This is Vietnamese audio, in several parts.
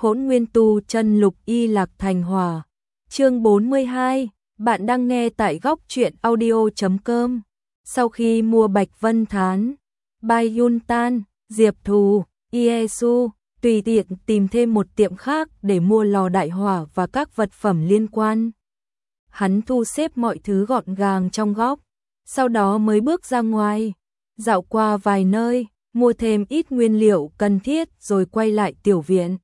Hỗn Nguyên Tu Chân Lục Y Lạc Thành Hỏa. Chương 42, bạn đang nghe tại góc truyện audio.com. Sau khi mua Bạch Vân Thán, Bai Yun Tan, Diệp Thù, Iesu, tùy tiện tìm thêm một tiệm khác để mua lò đại hỏa và các vật phẩm liên quan. Hắn thu xếp mọi thứ gọn gàng trong góc, sau đó mới bước ra ngoài, dạo qua vài nơi, mua thêm ít nguyên liệu cần thiết rồi quay lại tiểu viện.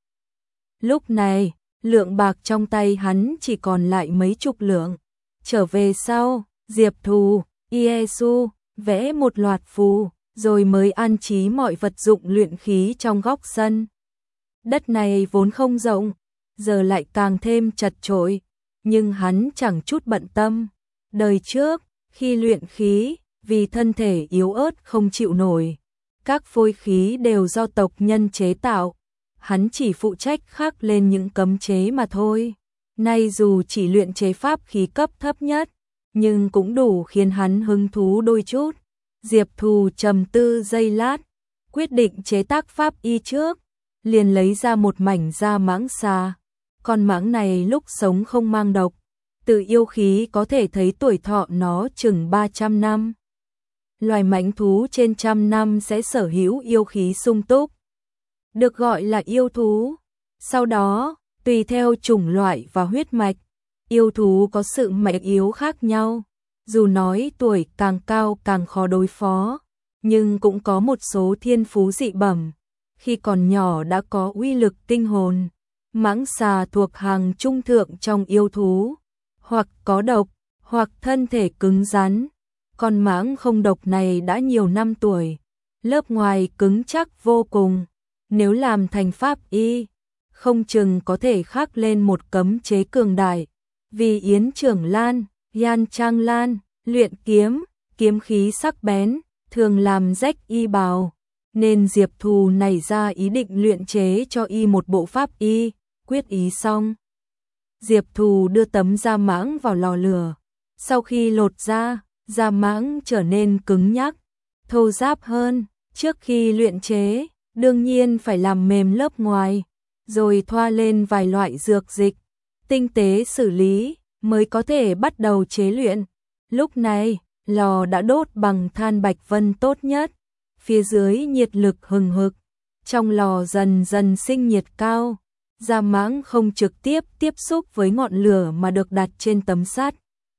Lúc này, lượng bạc trong tay hắn chỉ còn lại mấy chục lượng. Trở về sau, Diệp Thù, Iesu vẽ một loạt phù, rồi mới an trí mọi vật dụng luyện khí trong góc sân. Đất này vốn không rộng, giờ lại càng thêm chật chội, nhưng hắn chẳng chút bận tâm. Đời trước, khi luyện khí, vì thân thể yếu ớt không chịu nổi, các phôi khí đều do tộc nhân chế tạo, hắn chỉ phụ trách khắc lên những cấm chế mà thôi. Nay dù chỉ luyện chế pháp khí cấp thấp nhất, nhưng cũng đủ khiến hắn hứng thú đôi chút. Diệp Thù trầm tư giây lát, quyết định chế tác pháp y trước, liền lấy ra một mảnh da mãng xà. Con mãng này lúc sống không mang độc, từ yêu khí có thể thấy tuổi thọ nó chừng 300 năm. Loài mãnh thú trên 100 năm sẽ sở hữu yêu khí sung túc, được gọi là yêu thú. Sau đó, tùy theo chủng loại và huyết mạch, yêu thú có sự mạnh yếu khác nhau. Dù nói tuổi càng cao càng khó đối phó, nhưng cũng có một số thiên phú dị bẩm. Khi còn nhỏ đã có uy lực kinh hồn. Mãng xà thuộc hàng trung thượng trong yêu thú, hoặc có độc, hoặc thân thể cứng rắn. Con mãng không độc này đã nhiều năm tuổi, lớp ngoài cứng chắc vô cùng. Nếu làm thành pháp y, không chừng có thể khắc lên một cấm chế cường đại. Vì Yến Trưởng Lan, Yan Trang Lan, luyện kiếm, kiếm khí sắc bén, thường làm rách y bào, nên Diệp Thù nảy ra ý định luyện chế cho y một bộ pháp y. Quyết ý xong, Diệp Thù đưa tấm da mãng vào lò lửa. Sau khi lột ra, da mãng trở nên cứng nhắc, thô ráp hơn. Trước khi luyện chế, đương nhiên phải làm mềm lớp ngoài, rồi thoa lên vài loại dược dịch, tinh tế xử lý, mới có thể bắt đầu chế luyện. Lúc này, lò đã đốt bằng than Bạch Vân tốt nhất, phía dưới nhiệt lực hừng hực, trong lò dần dần sinh nhiệt cao. Da mãng không trực tiếp tiếp xúc với ngọn lửa mà được đặt trên tấm sắt.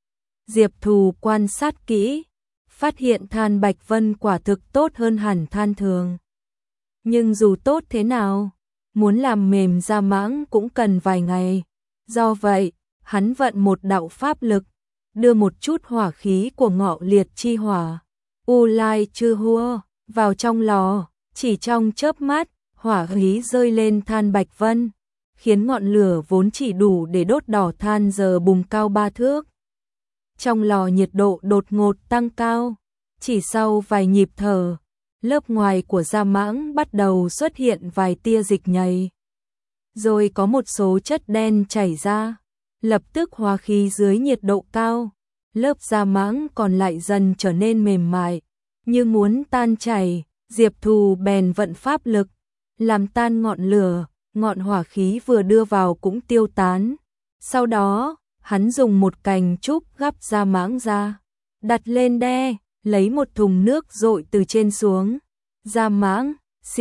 Diệp Thù quan sát kỹ, phát hiện than Bạch Vân quả thực tốt hơn hẳn than thường. Nhưng dù tốt thế nào, muốn làm mềm da mãng cũng cần vài ngày. Do vậy, hắn vận một đạo pháp lực, đưa một chút hỏa khí của Ngọ Liệt chi hỏa, U Lai Chư Hua, vào trong lò. Chỉ trong chớp mắt, hỏa khí rơi lên than Bạch Vân, khiến ngọn lửa vốn chỉ đủ để đốt đỏ than giờ bùng cao 3 thước. Trong lò nhiệt độ đột ngột tăng cao, chỉ sau vài nhịp thở, lớp ngoài của da mãng bắt đầu xuất hiện vài tia dịch nhầy. Rồi có một số chất đen chảy ra, lập tức hóa khí dưới nhiệt độ cao. Lớp da mãng còn lại dần trở nên mềm mại, như muốn tan chảy. Diệp Thù bèn vận pháp lực, làm tan ngọn lửa. Ngọn hỏa khí vừa đưa vào cũng tiêu tán. Sau đó, hắn dùng một cành trúc gắp da mãng ra, đặt lên đe, lấy một thùng nước dội từ trên xuống. Da mãng,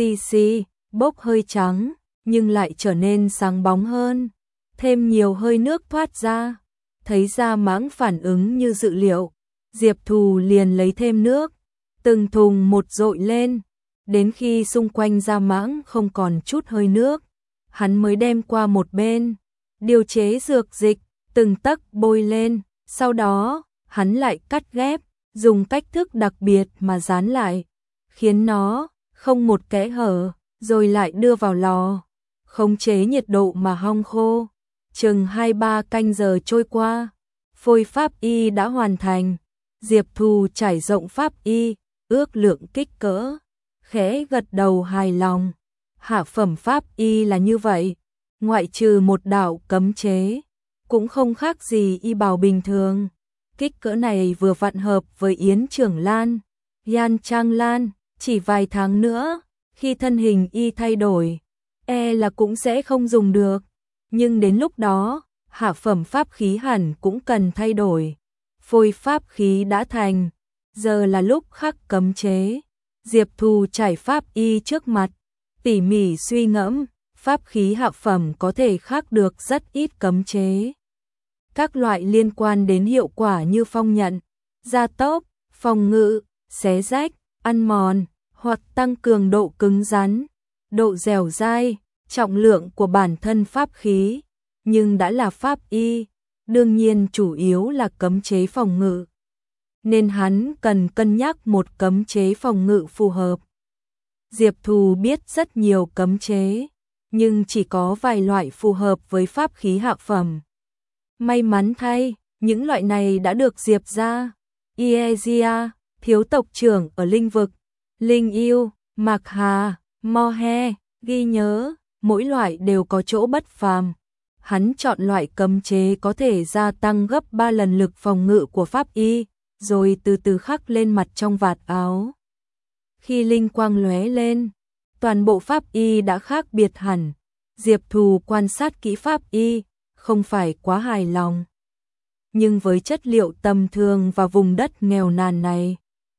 xì, bốc hơi trắng, nhưng lại trở nên sáng bóng hơn. Thêm nhiều hơi nước thoát ra, thấy da mãng phản ứng như dự liệu. Diệp Thù liền lấy thêm nước, từng thùng một dội lên, đến khi xung quanh da mãng không còn chút hơi nước, hắn mới đem qua một bên, điều chế dược dịch, từng tấc bôi lên. Sau đó, hắn lại cắt ghép, dùng cách thức đặc biệt mà dán lại, khiến nó không một kẽ hở, rồi lại đưa vào lò, khống chế nhiệt độ mà hong khô. Chừng 2-3 canh giờ trôi qua, phôi pháp y đã hoàn thành. Diệp Thù trải rộng pháp y, ước lượng kích cỡ, khẽ gật đầu hài lòng. Hạ phẩm pháp y là như vậy, ngoại trừ một đạo cấm chế, cũng không khác gì y bào bình thường. Kích cỡ này vừa vặn hợp với Yến Trưởng Lan, Yan Trang Lan. Chỉ vài tháng nữa, khi thân hình y thay đổi, là cũng sẽ không dùng được. Nhưng đến lúc đó, hạ phẩm pháp khí hẳn cũng cần thay đổi. Phôi pháp khí đã thành, giờ là lúc khắc cấm chế. Diệp Thù trải pháp y trước mặt, tỉ mỉ suy ngẫm, pháp khí hạ phẩm có thể khắc được rất ít cấm chế. Các loại liên quan đến hiệu quả như phong nhận, gia tốc, phòng ngự, xé rách, ăn mòn, hoặc tăng cường độ cứng rắn, độ dẻo dai, trọng lượng của bản thân pháp khí. Nhưng đã là pháp y, đương nhiên chủ yếu là cấm chế phòng ngự. Nên hắn cần cân nhắc một cấm chế phòng ngự phù hợp. Diệp Thù biết rất nhiều cấm chế, nhưng chỉ có vài loại phù hợp với pháp khí hạ phẩm. May mắn thay, những loại này đã được Diệp gia, Iezia, thiếu tộc trưởng ở linh vực, Linh Yêu, Mạc Hà, Mohe, ghi nhớ, mỗi loại đều có chỗ bất phàm. Hắn chọn loại cấm chế có thể gia tăng gấp 3 lần lực phòng ngự của pháp y, rồi từ từ khắc lên mặt trong vạt áo. Khi linh quang lóe lên, toàn bộ pháp y đã khác biệt hẳn. Diệp Thù quan sát kỹ pháp y, không phải quá hài lòng. Nhưng với chất liệu tầm thường và vùng đất nghèo nàn này,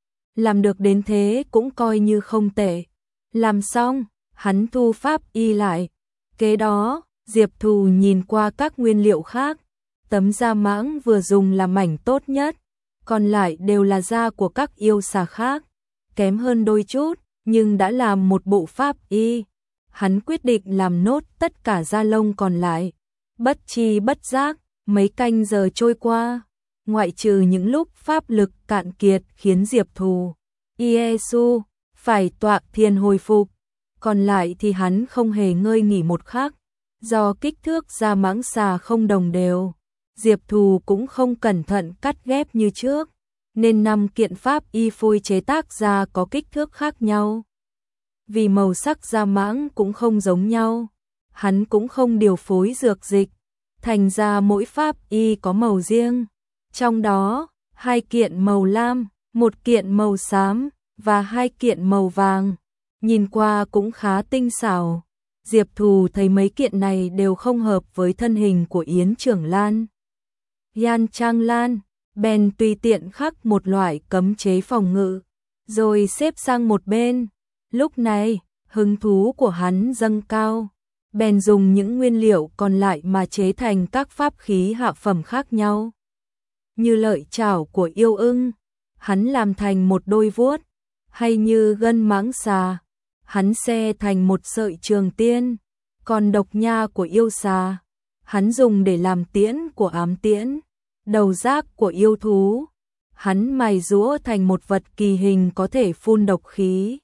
làm được đến thế cũng coi như không tệ. Làm xong, hắn thu pháp y lại. Kế đó, Diệp Thù nhìn qua các nguyên liệu khác. Tấm da mãng vừa dùng là mảnh tốt nhất, còn lại đều là da của các yêu xà khác, kém hơn đôi chút, nhưng đã làm một bộ pháp y. Hắn quyết định làm nốt tất cả da lông còn lại. Bất chi bất giác, mấy canh giờ trôi qua, ngoại trừ những lúc pháp lực cạn kiệt khiến Diệp Thù, Iesu phải tọa thiền hồi phục, còn lại thì hắn không hề ngơi nghỉ một khắc. Do kích thước da mãng xà không đồng đều, Diệp Thù cũng không cẩn thận cắt ghép như trước, nên 5 kiện pháp y phôi chế tác ra có kích thước khác nhau. Vì màu sắc da mãng cũng không giống nhau, hắn cũng không điều phối dược dịch, thành ra mỗi pháp y có màu riêng. Trong đó, 2 kiện màu lam, 1 kiện màu xám và 2 kiện màu vàng. Nhìn qua cũng khá tinh xảo. Diệp Thù thấy mấy kiện này đều không hợp với thân hình của Yến Trưởng Lan, Yan Trang Lan, bèn tùy tiện khắc một loại cấm chế phòng ngự, rồi xếp sang một bên. Lúc này, hứng thú của hắn dâng cao, bèn dùng những nguyên liệu còn lại mà chế thành các pháp khí hạ phẩm khác nhau. Như lợi chảo của yêu ưng, hắn làm thành một đôi vuốt, hay như gân mãng xà, hắn xe thành một sợi trường tiên, còn độc nha của yêu xà, hắn dùng để làm tiễn của ám tiễn, đầu rác của yêu thú, hắn mài giũa thành một vật kỳ hình có thể phun độc khí.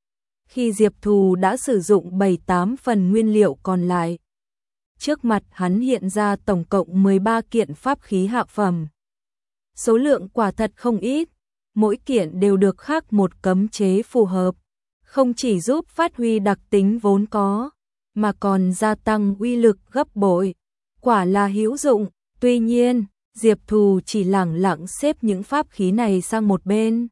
Khi Diệp Thù đã sử dụng 7-8 phần nguyên liệu còn lại, trước mặt hắn hiện ra tổng cộng 13 kiện pháp khí hạ phẩm. Số lượng quả thật không ít, mỗi kiện đều được khắc một cấm chế phù hợp, không chỉ giúp phát huy đặc tính vốn có, mà còn gia tăng uy lực gấp bội. Quả là hữu dụng. Tuy nhiên, Diệp Thù chỉ lẳng lặng xếp những pháp khí này sang một bên.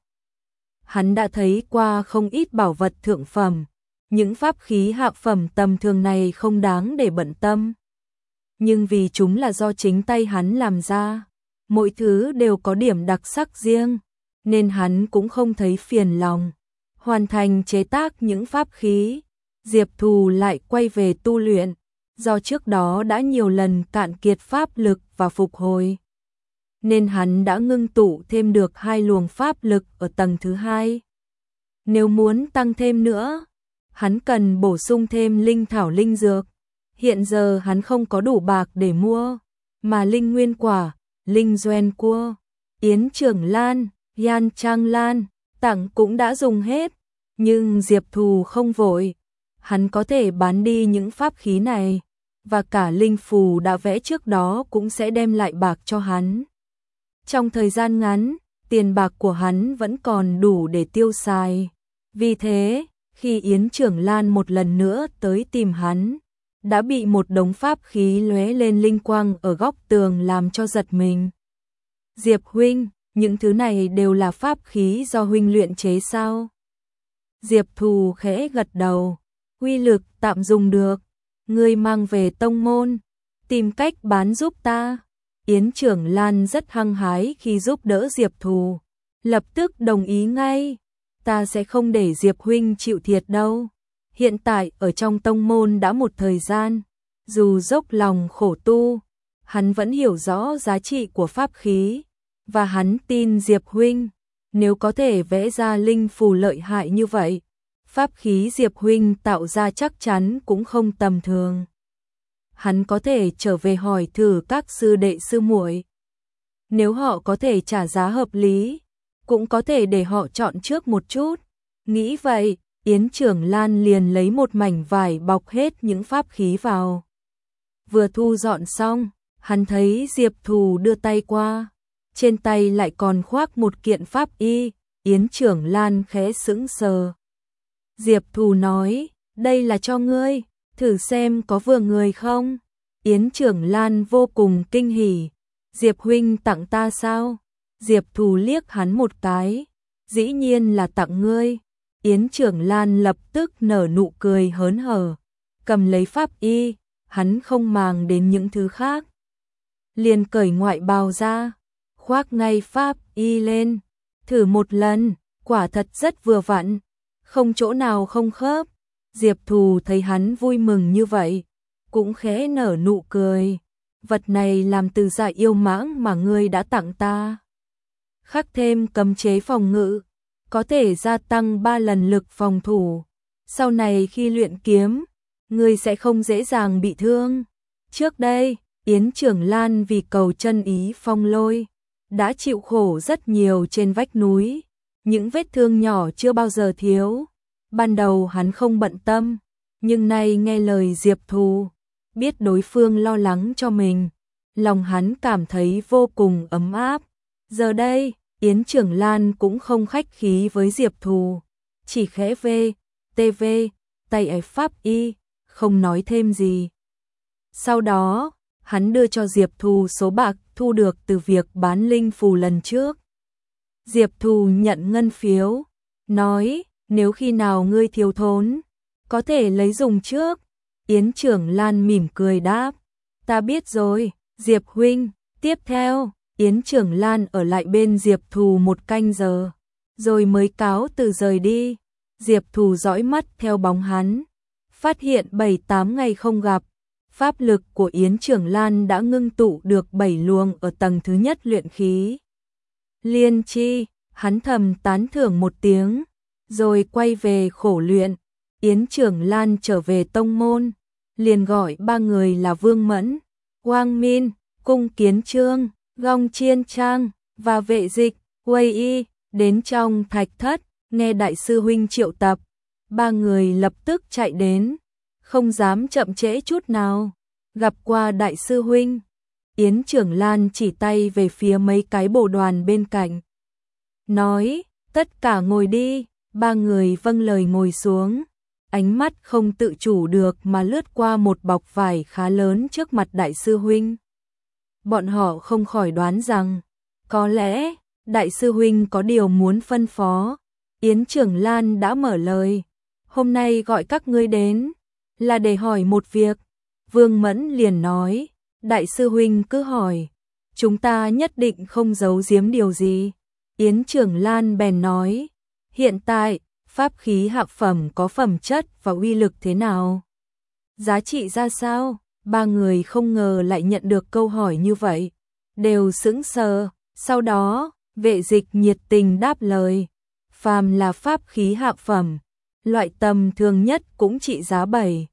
Hắn đã thấy qua không ít bảo vật thượng phẩm, những pháp khí hạ phẩm tầm thường này không đáng để bận tâm. Nhưng vì chúng là do chính tay hắn làm ra, mỗi thứ đều có điểm đặc sắc riêng, nên hắn cũng không thấy phiền lòng. Hoàn thành chế tác những pháp khí, Diệp Thù lại quay về tu luyện, do trước đó đã nhiều lần cạn kiệt pháp lực và phục hồi, nên hắn đã ngưng tụ thêm được 2 luồng pháp lực ở tầng thứ 2. Nếu muốn tăng thêm nữa, hắn cần bổ sung thêm linh thảo linh dược. Hiện giờ hắn không có đủ bạc để mua, mà linh nguyên quả, linh doen cua, Yến Trưởng Lan, Yan Trang Lan, tặng cũng đã dùng hết. Nhưng Diệp Thù không vội, hắn có thể bán đi những pháp khí này, và cả linh phù đã vẽ trước đó cũng sẽ đem lại bạc cho hắn. Trong thời gian ngắn, tiền bạc của hắn vẫn còn đủ để tiêu xài. Vì thế, khi Yến Trưởng Lan một lần nữa tới tìm hắn, đã bị một đống pháp khí lóe lên linh quang ở góc tường làm cho giật mình. Diệp huynh, những thứ này đều là pháp khí do huynh luyện chế sao? Diệp Thù khẽ gật đầu, uy lực tạm dùng được, ngươi mang về tông môn, tìm cách bán giúp ta. Yến Trưởng Lan rất hăng hái khi giúp đỡ Diệp Thù, lập tức đồng ý ngay, ta sẽ không để Diệp huynh chịu thiệt đâu. Hiện tại ở trong tông môn đã một thời gian, dù dốc lòng khổ tu, hắn vẫn hiểu rõ giá trị của pháp khí, và hắn tin Diệp huynh, nếu có thể vẽ ra linh phù lợi hại như vậy, pháp khí Diệp huynh tạo ra chắc chắn cũng không tầm thường. Hắn có thể trở về hỏi thử các sư đệ sư muội. Nếu họ có thể trả giá hợp lý, cũng có thể để họ chọn trước một chút. Nghĩ vậy, Yến Trưởng Lan liền lấy một mảnh vải bọc hết những pháp khí vào. Vừa thu dọn xong, hắn thấy Diệp Thù đưa tay qua, trên tay lại còn khoác một kiện pháp y, Yến Trưởng Lan khẽ sững sờ. Diệp Thù nói, đây là cho ngươi, thử xem có vừa người không. Yến Trưởng Lan vô cùng kinh hỉ, Diệp huynh tặng ta sao? Diệp Thù liếc hắn một cái, dĩ nhiên là tặng ngươi. Yến Trưởng Lan lập tức nở nụ cười hớn hở, cầm lấy pháp y, hắn không màng đến những thứ khác. Liền cởi ngoại bào ra, khoác ngay pháp y lên, thử một lần, quả thật rất vừa vặn, không chỗ nào không khớp. Diệp Thù thấy hắn vui mừng như vậy, cũng khẽ nở nụ cười, vật này làm từ dạ yêu mãng mà ngươi đã tặng ta. Khắc thêm cấm chế phòng ngự, có thể gia tăng 3 lần lực phòng thủ. Sau này khi luyện kiếm, ngươi sẽ không dễ dàng bị thương. Trước đây, Yến Trưởng Lan vì cầu chân ý phong lôi, đã chịu khổ rất nhiều trên vách núi. Những vết thương nhỏ chưa bao giờ thiếu. Ban đầu hắn không bận tâm, nhưng nay nghe lời Diệp Thù, biết đối phương lo lắng cho mình, lòng hắn cảm thấy vô cùng ấm áp. Giờ đây, Yến Trưởng Lan cũng không khách khí với Diệp Thù, chỉ khẽ TV, tay ép pháp y, không nói thêm gì. Sau đó, hắn đưa cho Diệp Thù số bạc thu được từ việc bán linh phù lần trước. Diệp Thù nhận ngân phiếu, nói, nếu khi nào ngươi thiếu thốn, có thể lấy dùng trước. Yến Trưởng Lan mỉm cười đáp, ta biết rồi, Diệp huynh. Tiếp theo, Yến Trưởng Lan ở lại bên Diệp Thù 1 canh giờ, rồi mới cáo từ rời đi. Diệp Thù dõi mắt theo bóng hắn, phát hiện 7-8 ngày không gặp, pháp lực của Yến Trưởng Lan đã ngưng tụ được 7 luồng ở tầng thứ nhất luyện khí liên chi. Hắn thầm tán thưởng một tiếng, rồi quay về khổ luyện. Yến Trưởng Lan trở về tông môn, liền gọi 3 người là Vương Mẫn, Quang Min, Cung Kiến Trương, Gong Chiên Trang và Vệ Dịch, Quay Y đến trong thạch thất, nghe đại sư huynh triệu tập. 3 người lập tức chạy đến, không dám chậm trễ chút nào. Gặp qua đại sư huynh, Yến Trưởng Lan chỉ tay về phía mấy cái bồ đoàn bên cạnh, nói, tất cả ngồi đi. 3 người vâng lời ngồi xuống, ánh mắt không tự chủ được mà lướt qua một bọc vải khá lớn trước mặt đại sư huynh. Bọn họ không khỏi đoán rằng, có lẽ, đại sư huynh có điều muốn phân phó. Yến Trưởng Lan đã mở lời, hôm nay gọi các ngươi đến, là để hỏi một việc. Vương Mẫn liền nói, đại sư huynh cứ hỏi, chúng ta nhất định không giấu giếm điều gì. Yến Trưởng Lan bèn nói, hiện tại, pháp khí hạ phẩm có phẩm chất và uy lực thế nào? Giá trị ra sao? 3 người không ngờ lại nhận được câu hỏi như vậy, đều sững sờ. Sau đó, Vệ Dịch nhiệt tình đáp lời, phàm là pháp khí hạ phẩm, loại tầm thường nhất cũng trị giá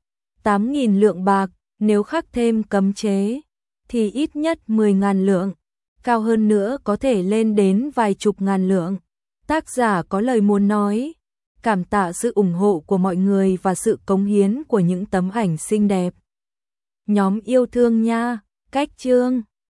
7-8 nghìn lượng bạc, nếu khắc thêm cấm chế, thì ít nhất 10.000 lượng, cao hơn nữa có thể lên đến vài chục ngàn lượng. Tác giả có lời muốn nói, cảm tạ sự ủng hộ của mọi người và sự cống hiến của những tấm ảnh xinh đẹp. Nhóm yêu thương nha, cách chương